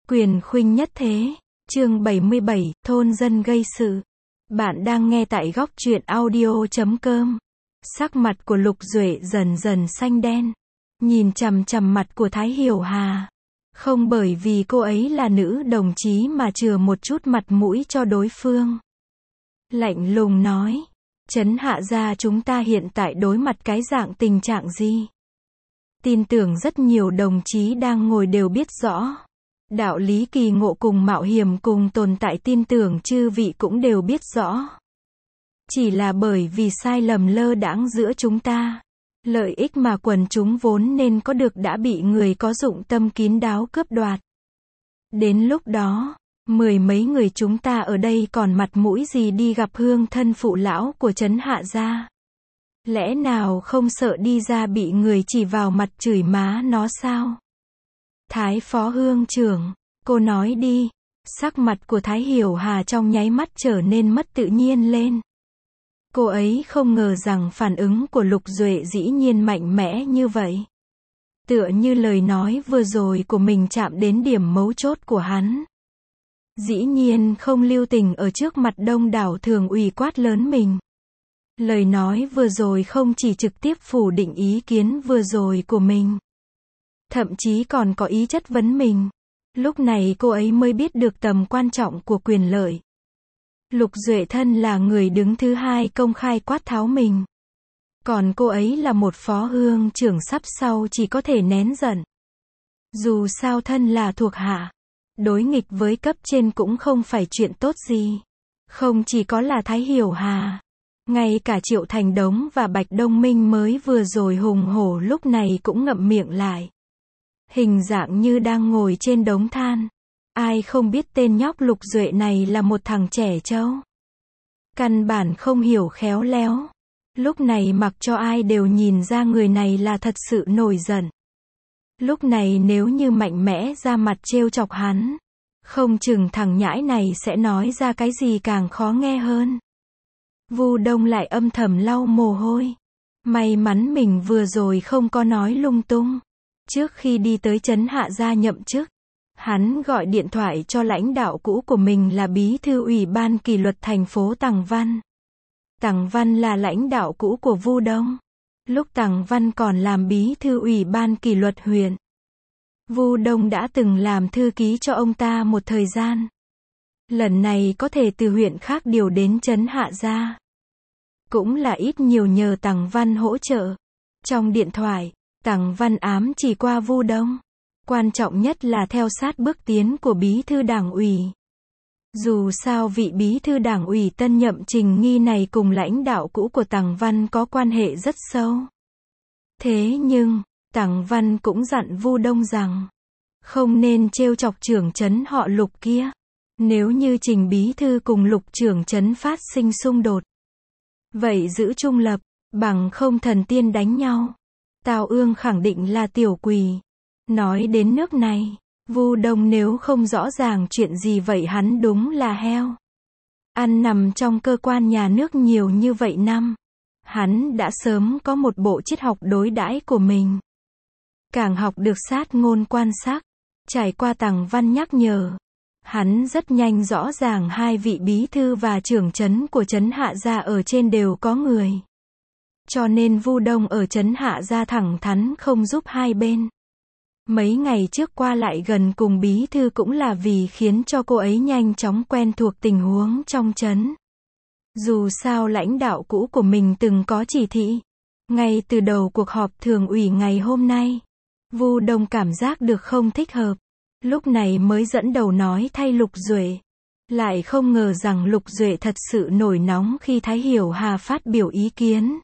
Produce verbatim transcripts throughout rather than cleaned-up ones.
Quyền khuynh nhất thế. Chương bảy mươi bảy, thôn dân gây sự. Bạn đang nghe tại góc truyện audio chấm com. Sắc mặt của Lục Duệ dần dần xanh đen. Nhìn chằm chằm mặt của Thái Hiểu Hà. Không bởi vì cô ấy là nữ đồng chí mà chừa một chút mặt mũi cho đối phương. Lạnh lùng nói. Trấn Hạ gia chúng ta hiện tại đối mặt cái dạng tình trạng gì? Tin tưởng rất nhiều đồng chí đang ngồi đều biết rõ. Đạo lý kỳ ngộ cùng mạo hiểm cùng tồn tại, tin tưởng chư vị cũng đều biết rõ. Chỉ là bởi vì sai lầm lơ đãng giữa chúng ta. Lợi ích mà quần chúng vốn nên có được đã bị người có dụng tâm kín đáo cướp đoạt. Đến lúc đó, mười mấy người chúng ta ở đây còn mặt mũi gì đi gặp hương thân phụ lão của Trấn Hạ gia? Lẽ nào không sợ đi ra bị người chỉ vào mặt chửi má nó sao? Thái phó hương trưởng, cô nói đi. Sắc mặt của Thái Hiểu Hà trong nháy mắt trở nên mất tự nhiên lên. Cô ấy không ngờ rằng phản ứng của Lục Duệ dĩ nhiên mạnh mẽ như vậy. Tựa như lời nói vừa rồi của mình chạm đến điểm mấu chốt của hắn. Dĩ nhiên không lưu tình ở trước mặt đông đảo thường ủy quát lớn mình. Lời nói vừa rồi không chỉ trực tiếp phủ định ý kiến vừa rồi của mình. Thậm chí còn có ý chất vấn mình. Lúc này cô ấy mới biết được tầm quan trọng của quyền lợi. Lục Duệ thân là người đứng thứ hai công khai quát tháo mình. Còn cô ấy là một phó hương trưởng sắp sau chỉ có thể nén giận. Dù sao thân là thuộc hạ. Đối nghịch với cấp trên cũng không phải chuyện tốt gì. Không chỉ có là Thái Hiểu Hà. Ngay cả Triệu Thành Đống và Bạch Đông Minh mới vừa rồi hùng hổ lúc này cũng ngậm miệng lại. Hình dạng như đang ngồi trên đống than. Ai không biết tên nhóc Lục Duệ này là một thằng trẻ trâu. Căn bản không hiểu khéo léo. Lúc này mặc cho ai đều nhìn ra người này là thật sự nổi giận. Lúc này nếu như mạnh mẽ ra mặt trêu chọc hắn, không chừng thằng nhãi này sẽ nói ra cái gì càng khó nghe hơn. Vu Đông lại âm thầm lau mồ hôi. May mắn mình vừa rồi không có nói lung tung. Trước khi đi tới Trấn Hạ gia nhậm chức, hắn gọi điện thoại cho lãnh đạo cũ của mình là bí thư ủy ban kỷ luật thành phố Tằng Văn. Tằng Văn là lãnh đạo cũ của Vu Đông. Lúc Tằng Văn còn làm bí thư ủy ban kỷ luật huyện, Vu Đông đã từng làm thư ký cho ông ta một thời gian. Lần này có thể từ huyện khác điều đến Trấn Hạ gia, cũng là ít nhiều nhờ Tằng Văn hỗ trợ. Trong điện thoại, Tằng Văn ám chỉ qua Vu Đông. Quan trọng nhất là theo sát bước tiến của bí thư đảng ủy. Dù sao vị bí thư đảng ủy tân nhậm Trình Nghi này cùng lãnh đạo cũ của Tằng Văn có quan hệ rất sâu. Thế nhưng, Tằng Văn cũng dặn Vu Đông rằng, không nên trêu chọc trưởng trấn họ Lục kia. Nếu như Trình bí thư cùng Lục trưởng trấn phát sinh xung đột, vậy giữ trung lập, bằng không thần tiên đánh nhau. Tào Ương khẳng định là tiểu quỷ. Nói đến nước này, Vu Đông nếu không rõ ràng chuyện gì vậy hắn đúng là heo. Ăn nằm trong cơ quan nhà nước nhiều như vậy năm, hắn đã sớm có một bộ triết học đối đãi của mình. Càng học được sát ngôn quan sát, trải qua Tằng Văn nhắc nhở, hắn rất nhanh rõ ràng hai vị bí thư và trưởng trấn của Trấn Hạ gia ở trên đều có người. Cho nên Vu Đông ở Trấn Hạ gia thẳng thắn không giúp hai bên. Mấy ngày trước qua lại gần cùng bí thư cũng là vì khiến cho cô ấy nhanh chóng quen thuộc tình huống trong trấn. Dù sao lãnh đạo cũ của mình từng có chỉ thị. Ngay từ đầu cuộc họp thường ủy ngày hôm nay, Vu Đông cảm giác được không thích hợp. Lúc này mới dẫn đầu nói thay Lục Duệ. Lại không ngờ rằng Lục Duệ thật sự nổi nóng khi Thái Hiểu Hà phát biểu ý kiến.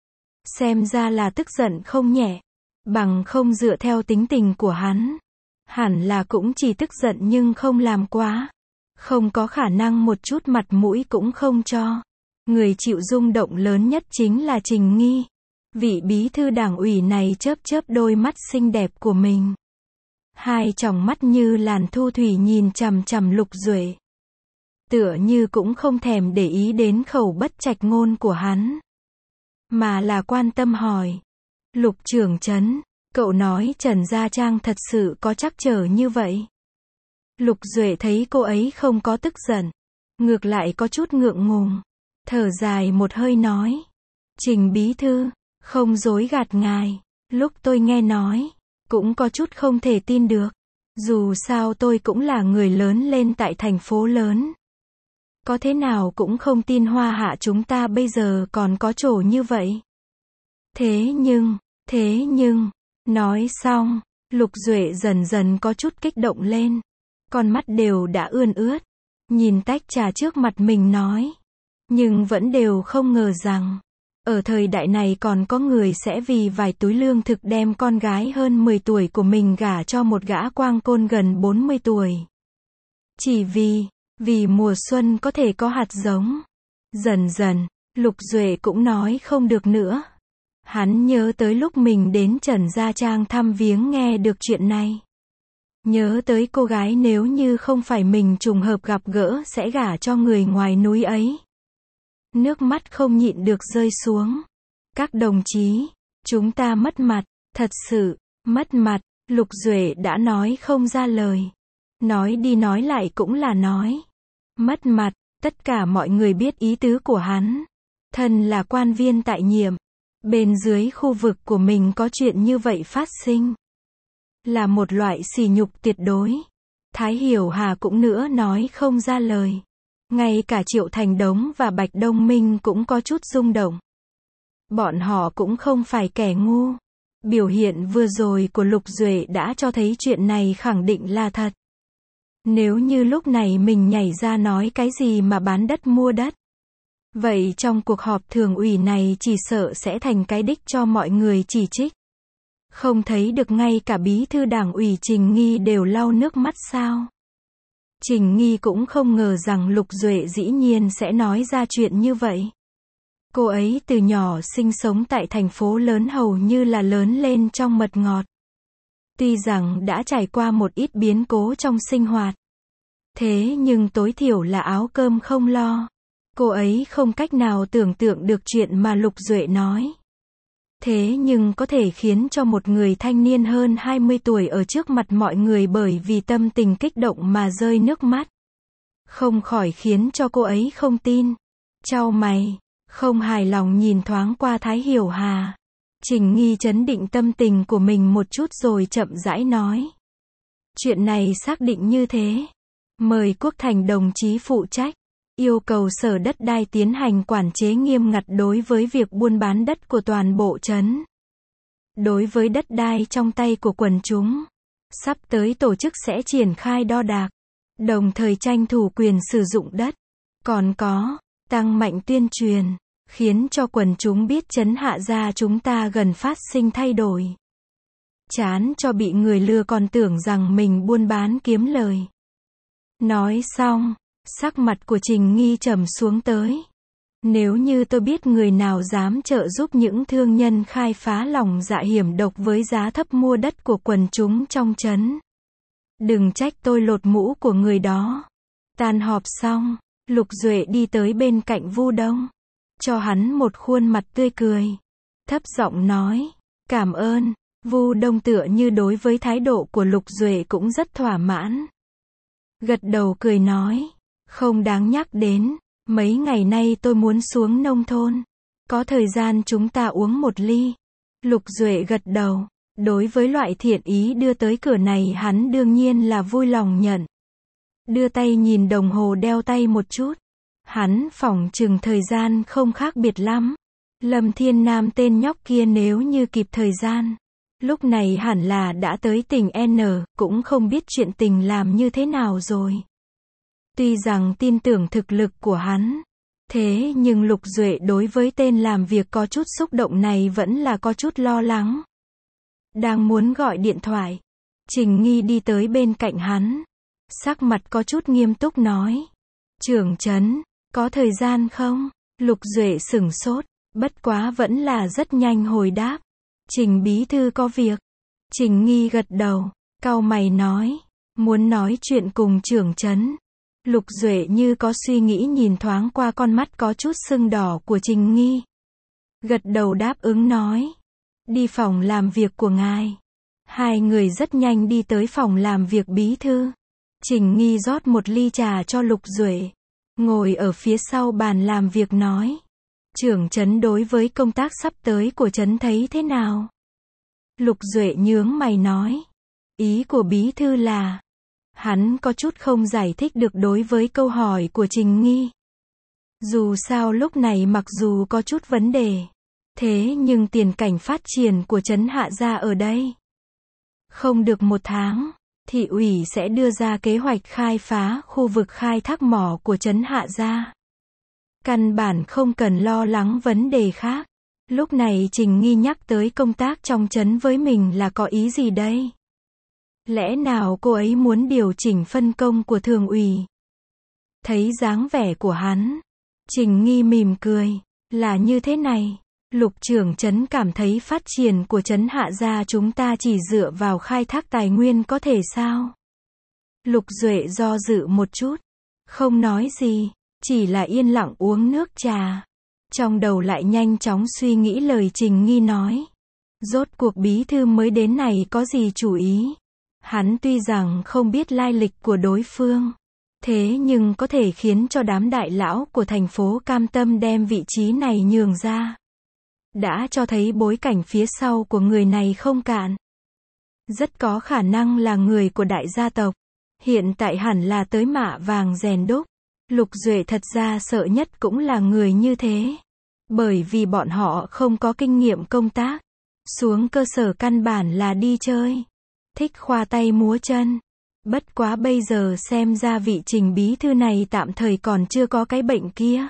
Xem ra là tức giận không nhẹ. Bằng không dựa theo tính tình của hắn, hẳn là cũng chỉ tức giận nhưng không làm quá. Không có khả năng một chút mặt mũi cũng không cho. Người chịu rung động lớn nhất chính là Trình Nghi. Vị bí thư đảng ủy này chớp chớp đôi mắt xinh đẹp của mình. Hai tròng mắt như làn thu thủy nhìn chằm chằm Lục Duệ. Tựa như cũng không thèm để ý đến khẩu bất trạch ngôn của hắn, mà là quan tâm hỏi. Lục trưởng trấn, cậu nói Trần Gia Trang thật sự có trắc trở như vậy? Lục Duệ thấy cô ấy không có tức giận, ngược lại có chút ngượng ngùng, thở dài một hơi nói. Trình bí thư, không dối gạt ngài, lúc tôi nghe nói, cũng có chút không thể tin được. Dù sao tôi cũng là người lớn lên tại thành phố lớn. Có thế nào cũng không tin Hoa Hạ chúng ta bây giờ còn có chỗ như vậy. Thế nhưng, thế nhưng, nói xong, Lục Duệ dần dần có chút kích động lên. Con mắt đều đã ươn ướt. Nhìn tách trà trước mặt mình nói. Nhưng vẫn đều không ngờ rằng, ở thời đại này còn có người sẽ vì vài túi lương thực đem con gái hơn mười tuổi của mình gả cho một gã quang côn gần bốn mươi tuổi. Chỉ vì, vì mùa xuân có thể có hạt giống. Dần dần, Lục Duệ cũng nói không được nữa. Hắn nhớ tới lúc mình đến Trần Gia Trang thăm viếng nghe được chuyện này. Nhớ tới cô gái nếu như không phải mình trùng hợp gặp gỡ sẽ gả cho người ngoài núi ấy. Nước mắt không nhịn được rơi xuống. Các đồng chí, chúng ta mất mặt, thật sự, mất mặt, Lục Duệ đã nói không ra lời. Nói đi nói lại cũng là nói. Mất mặt, tất cả mọi người biết ý tứ của hắn. Thân là quan viên tại nhiệm. Bên dưới khu vực của mình có chuyện như vậy phát sinh. Là một loại sỉ nhục tuyệt đối. Thái Hiểu Hà cũng nữa nói không ra lời. Ngay cả Triệu Thành Đống và Bạch Đông Minh cũng có chút rung động. Bọn họ cũng không phải kẻ ngu. Biểu hiện vừa rồi của Lục Duệ đã cho thấy chuyện này khẳng định là thật. Nếu như lúc này mình nhảy ra nói cái gì mà bán đất mua đất. Vậy trong cuộc họp thường ủy này chỉ sợ sẽ thành cái đích cho mọi người chỉ trích. Không thấy được ngay cả bí thư đảng ủy Trình Nghi đều lau nước mắt sao? Trình Nghi cũng không ngờ rằng Lục Duệ dĩ nhiên sẽ nói ra chuyện như vậy. Cô ấy từ nhỏ sinh sống tại thành phố lớn hầu như là lớn lên trong mật ngọt. Tuy rằng đã trải qua một ít biến cố trong sinh hoạt. Thế nhưng tối thiểu là áo cơm không lo. Cô ấy không cách nào tưởng tượng được chuyện mà Lục Duệ nói. Thế nhưng có thể khiến cho một người thanh niên hơn hai mươi tuổi ở trước mặt mọi người bởi vì tâm tình kích động mà rơi nước mắt. Không khỏi khiến cho cô ấy không tin. Chau mày, không hài lòng nhìn thoáng qua Thái Hiểu Hà. Trình Nghi trấn định tâm tình của mình một chút rồi chậm rãi nói. Chuyện này xác định như thế. Mời Quốc Thành đồng chí phụ trách. Yêu cầu Sở Đất đai tiến hành quản chế nghiêm ngặt đối với việc buôn bán đất của toàn bộ trấn. Đối với đất đai trong tay của quần chúng, sắp tới tổ chức sẽ triển khai đo đạc, đồng thời tranh thủ quyền sử dụng đất. Còn có, tăng mạnh tuyên truyền, khiến cho quần chúng biết trấn Hạ Gia chúng ta gần phát sinh thay đổi. Chán cho bị người lừa còn tưởng rằng mình buôn bán kiếm lời. Nói xong, sắc mặt của Trình Nghi trầm xuống tới. Nếu như tôi biết người nào dám trợ giúp những thương nhân khai phá lòng dạ hiểm độc với giá thấp mua đất của quần chúng trong trấn, đừng trách tôi lột mũ của người đó. Tan họp xong, Lục Duệ đi tới bên cạnh Vu Đông, cho hắn một khuôn mặt tươi cười, thấp giọng nói, cảm ơn. Vu Đông tựa như đối với thái độ của Lục Duệ cũng rất thỏa mãn. Gật đầu cười nói, không đáng nhắc đến, mấy ngày nay tôi muốn xuống nông thôn. Có thời gian chúng ta uống một ly. Lục Duệ gật đầu, đối với loại thiện ý đưa tới cửa này hắn đương nhiên là vui lòng nhận. Đưa tay nhìn đồng hồ đeo tay một chút. Hắn phỏng chừng thời gian không khác biệt lắm. Lâm Thiên Nam tên nhóc kia nếu như kịp thời gian, lúc này hẳn là đã tới tỉnh N, cũng không biết chuyện tình làm như thế nào rồi. Tuy rằng tin tưởng thực lực của hắn, thế nhưng Lục Duệ đối với tên làm việc có chút xúc động này vẫn là có chút lo lắng. Đang muốn gọi điện thoại, Trình Nghi đi tới bên cạnh hắn, sắc mặt có chút nghiêm túc nói, trưởng trấn, có thời gian không? Lục Duệ sửng sốt, bất quá vẫn là rất nhanh hồi đáp, Trình bí thư có việc. Trình Nghi gật đầu, cau mày nói, muốn nói chuyện cùng trưởng trấn. Lục Duệ như có suy nghĩ nhìn thoáng qua con mắt có chút sưng đỏ của Trình Nghi. Gật đầu đáp ứng nói, đi phòng làm việc của ngài. Hai người rất nhanh đi tới phòng làm việc bí thư. Trình Nghi rót một ly trà cho Lục Duệ. Ngồi ở phía sau bàn làm việc nói. Trưởng trấn đối với công tác sắp tới của trấn thấy thế nào? Lục Duệ nhướng mày nói. Ý của bí thư là... Hắn có chút không giải thích được đối với câu hỏi của Trình Nghi. Dù sao lúc này mặc dù có chút vấn đề, thế nhưng tiền cảnh phát triển của trấn Hạ Gia ở đây. Không được một tháng, thị ủy sẽ đưa ra kế hoạch khai phá khu vực khai thác mỏ của trấn Hạ Gia. Căn bản không cần lo lắng vấn đề khác. Lúc này Trình Nghi nhắc tới công tác trong trấn với mình là có ý gì đây? Lẽ nào cô ấy muốn điều chỉnh phân công của thường ủy? Thấy dáng vẻ của hắn, Trình Nghi mỉm cười. Là như thế này, Lục trưởng trấn cảm thấy phát triển của trấn Hạ Gia chúng ta chỉ dựa vào khai thác tài nguyên có thể sao? Lục Duệ do dự một chút, không nói gì, chỉ là yên lặng uống nước trà. Trong đầu lại nhanh chóng suy nghĩ lời Trình Nghi nói. Rốt cuộc bí thư mới đến này có gì chủ ý? Hắn tuy rằng không biết lai lịch của đối phương, thế nhưng có thể khiến cho đám đại lão của thành phố cam tâm đem vị trí này nhường ra. Đã cho thấy bối cảnh phía sau của người này không cạn. Rất có khả năng là người của đại gia tộc. Hiện tại hẳn là tới mạ vàng rèn đúc. Lục Duệ thật ra sợ nhất cũng là người như thế. Bởi vì bọn họ không có kinh nghiệm công tác. Xuống cơ sở căn bản là đi chơi. Thích khoa tay múa chân. Bất quá bây giờ xem ra vị Trình bí thư này tạm thời còn chưa có cái bệnh kia.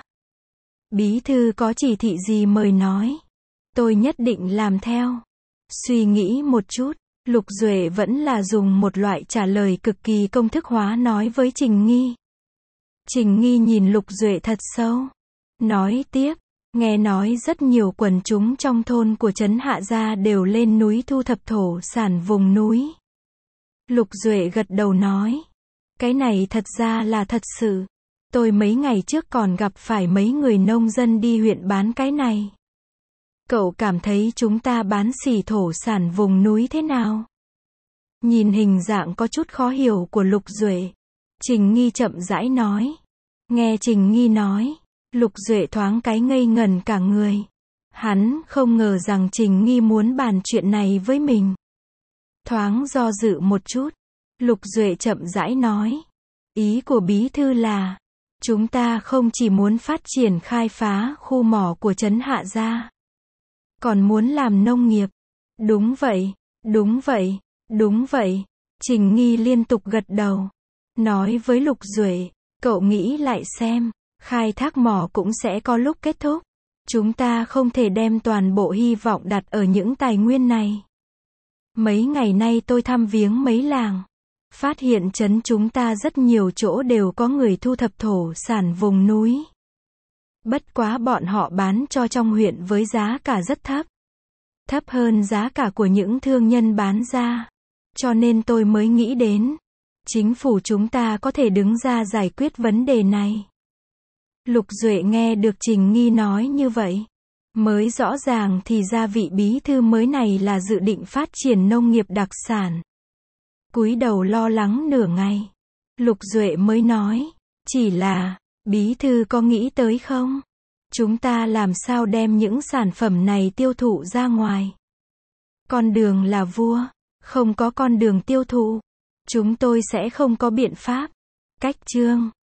Bí thư có chỉ thị gì mời nói. Tôi nhất định làm theo. Suy nghĩ một chút, Lục Duệ vẫn là dùng một loại trả lời cực kỳ công thức hóa nói với Trình Nghi. Trình Nghi nhìn Lục Duệ thật sâu. Nói tiếp, nghe nói rất nhiều quần chúng trong thôn của trấn Hạ Gia đều lên núi thu thập thổ sản vùng núi. Lục Duệ gật đầu nói. Cái này thật ra là thật sự. Tôi mấy ngày trước còn gặp phải mấy người nông dân đi huyện bán cái này. Cậu cảm thấy chúng ta bán xỉ thổ sản vùng núi thế nào? Nhìn hình dạng có chút khó hiểu của Lục Duệ, Trình Nghi chậm rãi nói. Nghe Trình Nghi nói, Lục Duệ thoáng cái ngây ngẩn cả người. Hắn không ngờ rằng Trình Nghi muốn bàn chuyện này với mình. Thoáng do dự một chút, Lục Duệ chậm rãi nói. Ý của bí thư là, chúng ta không chỉ muốn phát triển khai phá khu mỏ của trấn Hạ Gia, còn muốn làm nông nghiệp. Đúng vậy, đúng vậy, đúng vậy. Trình Nghi liên tục gật đầu. Nói với Lục Duệ, cậu nghĩ lại xem, khai thác mỏ cũng sẽ có lúc kết thúc. Chúng ta không thể đem toàn bộ hy vọng đặt ở những tài nguyên này. Mấy ngày nay tôi thăm viếng mấy làng, phát hiện trấn chúng ta rất nhiều chỗ đều có người thu thập thổ sản vùng núi. Bất quá bọn họ bán cho trong huyện với giá cả rất thấp. Thấp hơn giá cả của những thương nhân bán ra. Cho nên tôi mới nghĩ đến, chính phủ chúng ta có thể đứng ra giải quyết vấn đề này. Lục Duệ nghe được Trình Nghi nói như vậy, mới rõ ràng thì ra vị bí thư mới này là dự định phát triển nông nghiệp đặc sản. Cúi đầu lo lắng nửa ngày, Lục Duệ mới nói, chỉ là, bí thư có nghĩ tới không? Chúng ta làm sao đem những sản phẩm này tiêu thụ ra ngoài? Con đường là vua, không có con đường tiêu thụ, chúng tôi sẽ không có biện pháp. Cách chương